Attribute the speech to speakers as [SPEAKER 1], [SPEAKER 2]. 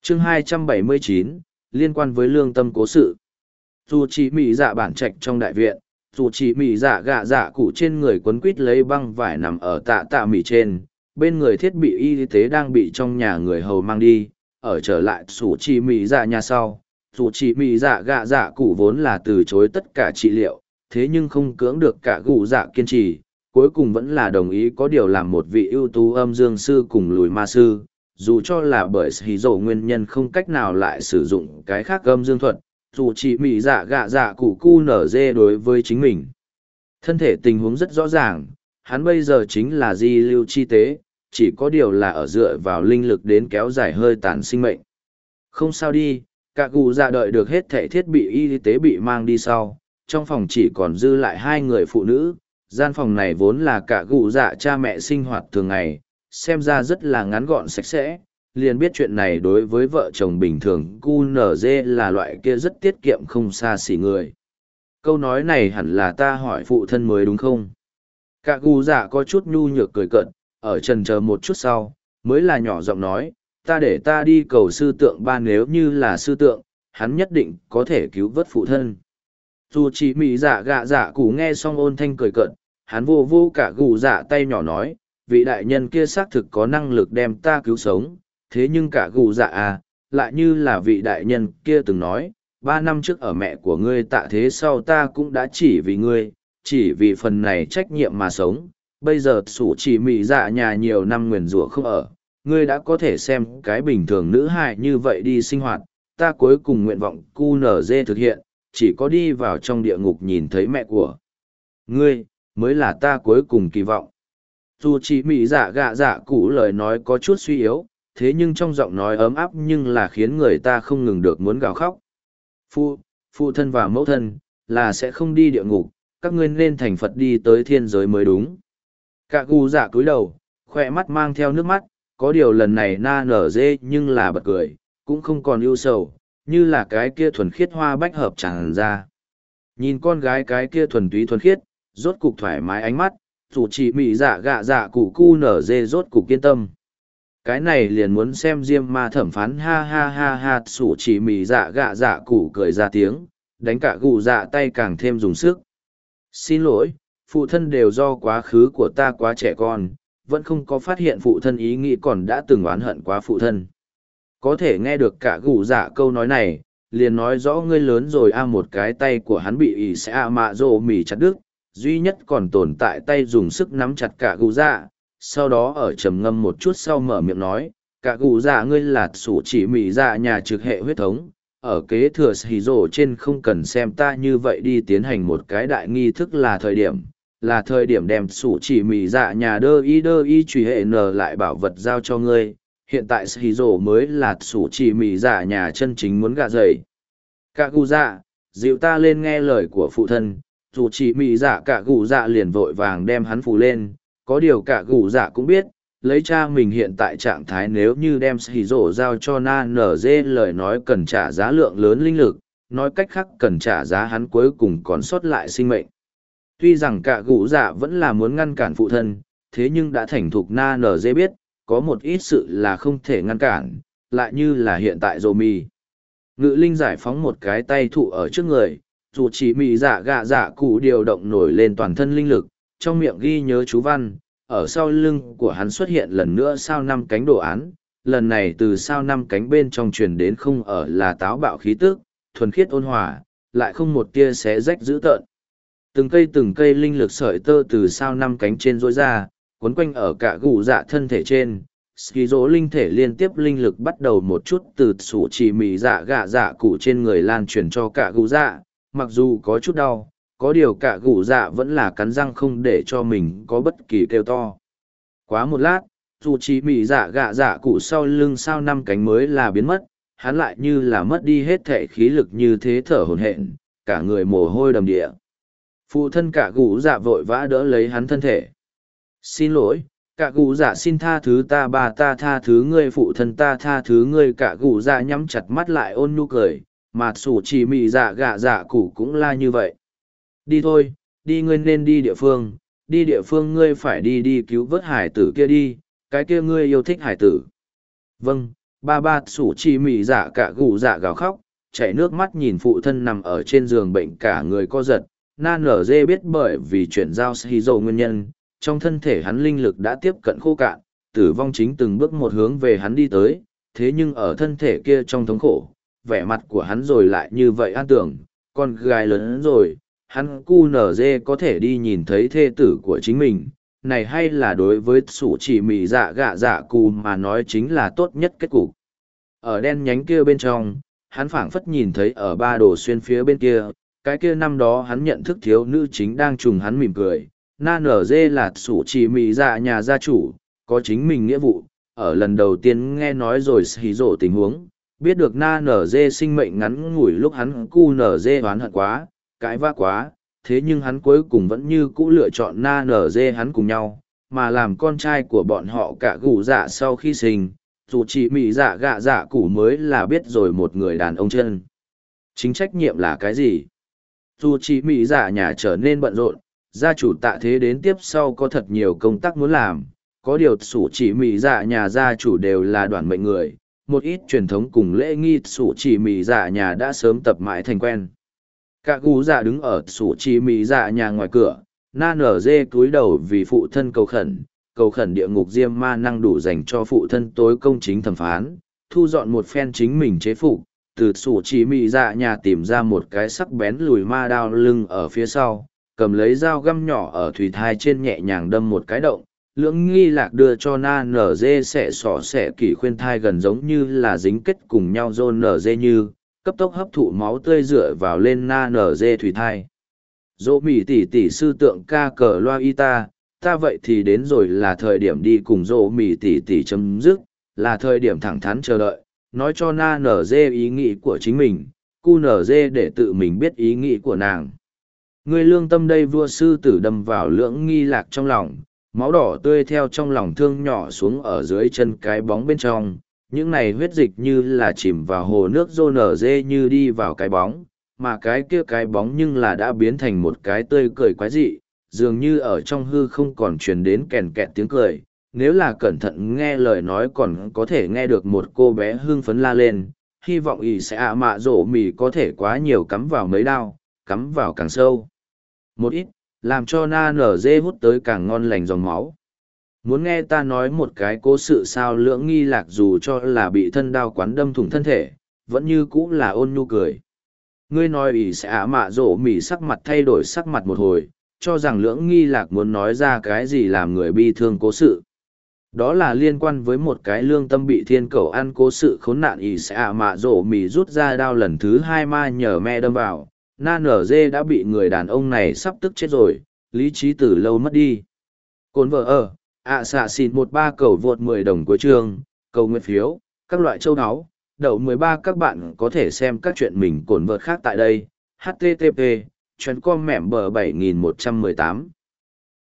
[SPEAKER 1] chương 279, liên quan với lương tâm cố sự. Dù chỉ mị dạ bản trạch trong đại viện, dù chỉ mị dạ gạ dạ cụ trên người quấn quít lấy băng vải nằm ở tạ tạ mị trên, bên người thiết bị y tế đang bị trong nhà người hầu mang đi, ở trở lại dù chỉ mị dạ nhà sau. Dù chỉ mị dạ gạ dạ cụ vốn là từ chối tất cả trị liệu, thế nhưng không cưỡng được cả gù dạ kiên trì, cuối cùng vẫn là đồng ý có điều làm một vị ưu tú âm dương sư cùng lùi ma sư, dù cho là bởi hí dầu nguyên nhân không cách nào lại sử dụng cái khác âm dương thuật, dù chỉ mị dạ gạ dạ cụ cu nở dê đối với chính mình. Thân thể tình huống rất rõ ràng, hắn bây giờ chính là di lưu chi tế, chỉ có điều là ở dựa vào linh lực đến kéo dài hơi tàn sinh mệnh. Không sao đi, cả cụ dạ đợi được hết thảy thiết bị y tế bị mang đi sau, trong phòng chỉ còn dư lại hai người phụ nữ, gian phòng này vốn là cả cụ dạ cha mẹ sinh hoạt thường ngày, xem ra rất là ngắn gọn sạch sẽ, liền biết chuyện này đối với vợ chồng bình thường QNZ là loại kia rất tiết kiệm không xa xỉ người. Câu nói này hẳn là ta hỏi phụ thân mới đúng không? Cả cụ dạ có chút nhu nhược cười cợt, ở trần chờ một chút sau, mới là nhỏ giọng nói, ta để ta đi cầu sư tượng ba, nếu như là sư tượng, hắn nhất định có thể cứu vớt phụ thân. Dù chỉ mị dạ gạ dạ cụ nghe xong ôn thanh cười cợt, hắn vô vô cả cụ dạ tay nhỏ nói, vị đại nhân kia xác thực có năng lực đem ta cứu sống, thế nhưng cả cụ dạ à, lại như là vị đại nhân kia từng nói, 3 năm trước ở mẹ của ngươi tạ thế sau ta cũng đã chỉ vì ngươi, chỉ vì phần này trách nhiệm mà sống, bây giờ sủ chỉ mị dạ nhà nhiều năm nguyền rủa không ở, ngươi đã có thể xem cái bình thường nữ hài như vậy đi sinh hoạt, ta cuối cùng nguyện vọng QNZ thực hiện, chỉ có đi vào trong địa ngục nhìn thấy mẹ của ngươi, mới là ta cuối cùng kỳ vọng. Dù chỉ mị dạ gạ dạ cụ lời nói có chút suy yếu, thế nhưng trong giọng nói ấm áp nhưng là khiến người ta không ngừng được muốn gào khóc. Phụ thân và mẫu thân, là sẽ không đi địa ngục, các ngươi nên thành Phật đi tới thiên giới mới đúng. Cả cụ dạ cúi đầu, khỏe mắt mang theo nước mắt, có điều lần này na nở dê nhưng là bật cười, cũng không còn ưu sầu, như là cái kia thuần khiết hoa bách hợp tràn ra. Nhìn con gái cái kia thuần túy thuần khiết, rốt cục thoải mái ánh mắt, dù chỉ mị dạ gạ dạ cụ cu nở dê rốt cục kiên tâm. Cái này liền muốn xem diêm ma thẩm phán, ha ha ha ha, sủ chỉ mị dạ gạ dạ cụ cười ra tiếng, đánh cả gù dạ tay càng thêm dùng sức. Xin lỗi, phụ thân đều do quá khứ của ta quá trẻ con, vẫn không có phát hiện phụ thân ý nghĩ còn đã từng oán hận quá phụ thân. Có thể nghe được cả gù dạ câu nói này, liền nói rõ ngươi lớn rồi a, một cái tay của hắn bị ỉ sẽ a mạ rồ mỉ chặt đứt, duy nhất còn tồn tại tay dùng sức nắm chặt cả gù dạ, sau đó ở trầm ngâm một chút sau mở miệng nói, cả gù dạ ngươi là sủ chỉ mỉ dạ nhà trực hệ huyết thống, ở kế thừa hì rồ trên không cần xem ta như vậy đi tiến hành một cái đại nghi thức, là thời điểm đem sủ chỉ mỉ dạ nhà đơ y truy hệ n lại bảo vật giao cho ngươi, hiện tại hì rồ mới là sủ chỉ mỉ dạ nhà chân chính muốn gạ dày. Cả gù dạ, dịu ta lên nghe lời của phụ thân, dù chỉ mỉ dạ cả gù dạ liền vội vàng đem hắn phủ lên, có điều cả gù dạ cũng biết, lấy cha mình hiện tại trạng thái nếu như đem hì rồ giao cho na nở dê lời nói cần trả giá lượng lớn linh lực, nói cách khác cần trả giá hắn cuối cùng còn sót lại sinh mệnh. Tuy rằng cả gù dạ vẫn là muốn ngăn cản phụ thân, thế nhưng đã thành thục na nở dê biết, có một ít sự là không thể ngăn cản, lại như là hiện tại rồ mì. Ngự linh giải phóng một cái tay thụ ở trước người, dù chỉ mì dạ gạ dạ cụ điều động nổi lên toàn thân linh lực, trong miệng ghi nhớ chú văn, ở sau lưng của hắn xuất hiện lần nữa sao 5 cánh đồ án, lần này từ sao 5 cánh bên trong truyền đến không ở là táo bạo khí tức, thuần khiết ôn hòa, lại không một tia xé rách dữ tợn. Từng cây linh lực sợi tơ từ sao 5 cánh trên rối ra, quấn quanh ở cả gù dạ thân thể trên. Skizo linh thể liên tiếp linh lực bắt đầu một chút từ sủ chỉ mì dạ gạ dạ cụ trên người lan truyền cho cả gù dạ, mặc dù có chút đau, có điều cả gù dạ vẫn là cắn răng không để cho mình có bất kỳ kêu to. Quá một lát, dù chỉ mì dạ gạ dạ cụ sau lưng sao 5 cánh mới là biến mất, hắn lại như là mất đi hết thể khí lực như thế thở hổn hển, cả người mồ hôi đầm địa. Phụ thân cả gù dạ vội vã đỡ lấy hắn thân thể. Xin lỗi, cả gù dạ xin tha thứ ta, bà ta tha thứ ngươi, phụ thân ta tha thứ ngươi. Cả gù dạ nhắm chặt mắt lại ôn nhu cười, mà sủ chỉ mị dạ gạ dạ cụ cũng là như vậy. Đi thôi, đi, ngươi nên đi địa phương ngươi phải đi cứu vớt hải tử kia đi, cái kia ngươi yêu thích hải tử. Vâng, ba ba sủ chi mị dạ cả gù dạ gào khóc, chảy nước mắt nhìn phụ thân nằm ở trên giường bệnh cả người co giật. Na nở dê biết bởi vì chuyển giao Shizuo nguyên nhân, trong thân thể hắn linh lực đã tiếp cận khô cạn, tử vong chính từng bước một hướng về hắn đi tới, thế nhưng ở thân thể kia trong thống khổ, vẻ mặt của hắn rồi lại như vậy an tưởng, con gái lớn rồi, hắn cu nở dê có thể đi nhìn thấy thê tử của chính mình, này hay là đối với sủ chỉ mị dạ gạ dạ cù mà nói chính là tốt nhất kết cục. Ở đen nhánh kia bên trong, hắn phảng phất nhìn thấy ở ba đồ xuyên phía bên kia, cái kia năm đó hắn nhận thức thiếu nữ chính đang trùng hắn mỉm cười. Na nở dê là sủ chỉ mị dạ nhà gia chủ, có chính mình nghĩa vụ. Ở lần đầu tiên nghe nói rồi xì rộ tình huống, biết được na nở dê sinh mệnh ngắn ngủi lúc hắn cu nở dê oán hận quá, cãi vã quá, thế nhưng hắn cuối cùng vẫn như cũ lựa chọn na nở dê hắn cùng nhau, mà làm con trai của bọn họ cả gù dạ sau khi sinh, dù chỉ mị dạ gạ dạ củ mới là biết rồi một người đàn ông chân. Chính trách nhiệm là cái gì? Dù chỉ mị dạ nhà trở nên bận rộn, gia chủ tạ thế đến tiếp sau có thật nhiều công tác muốn làm, có điều sủ chỉ mị dạ nhà gia chủ đều là đoàn mệnh người, một ít truyền thống cùng lễ nghi sủ chỉ mị dạ nhà đã sớm tập mãi thành quen. Cả gù dạ đứng ở sủ chỉ mị dạ nhà ngoài cửa, na nở dê cúi đầu vì phụ thân cầu khẩn địa ngục diêm ma năng đủ dành cho phụ thân tối công chính thẩm phán, thu dọn một phen chính mình chế phục, từ sủ chỉ mị dạ nhà tìm ra một cái sắc bén lùi ma đao lưng ở phía sau, cầm lấy dao găm nhỏ ở thủy thai trên nhẹ nhàng đâm một cái động. Lưỡng nghi lạc đưa cho na nở dê xẻ sỏ xẻ kỷ khuyên thai gần giống như là dính kết cùng nhau rôn nở dê như, cấp tốc hấp thụ máu tươi dựa vào lên na nở dê thủy thai. Dỗ mỉ tỷ sư tượng ca cờ loa y ta vậy thì đến rồi là thời điểm đi cùng dỗ mỉ tỷ chấm dứt, là thời điểm thẳng thắn chờ đợi, nói cho na nở dê ý nghĩ của chính mình, cu nở dê để tự mình biết ý nghĩ của nàng. Người lương tâm đây vua sư tử đâm vào lưỡng nghi lạc trong lòng, máu đỏ tươi theo trong lòng thương nhỏ xuống ở dưới chân cái bóng bên trong, những này huyết dịch như là chìm vào hồ nước rô nở dê như đi vào cái bóng, mà cái kia cái bóng nhưng là đã biến thành một cái tươi cười quái dị, dường như ở trong hư không còn truyền đến kèn kẹt tiếng cười. Nếu là cẩn thận nghe lời nói còn có thể nghe được một cô bé hưng phấn la lên, hy vọng ý sẽ mạ rổ mì có thể quá nhiều cắm vào mấy đao, cắm vào càng sâu một ít, làm cho na nở dê hút tới càng ngon lành dòng máu. Muốn nghe ta nói một cái cố sự sao? Lưỡng nghi lạc dù cho là bị thân đao quán đâm thủng thân thể, vẫn như cũ là ôn nhu cười. Ngươi nói ỷ sẽ mạ rổ mỉ sắc mặt thay đổi sắc mặt một hồi, cho rằng lưỡng nghi lạc muốn nói ra cái gì làm người bi thương cố sự. Đó là liên quan với một cái lương tâm bị thiên cầu ăn cố sự khốn nạn. Ỷ sẽ mạ rổ mỉ rút ra đao lần thứ hai ma nhờ me đâm vào. Na nở dê đã bị người đàn ông này sắp tức chết rồi, lý trí từ lâu mất đi. Cồn vợ ở, xạ xịn 13 cầu vượt 10 đồng cuối chương, cầu nguyện phiếu, các loại châu áo, đậu 13 các bạn có thể xem các chuyện mình cồn vợt khác tại đây. HTTP, chuyến com mẻm bờ 7118.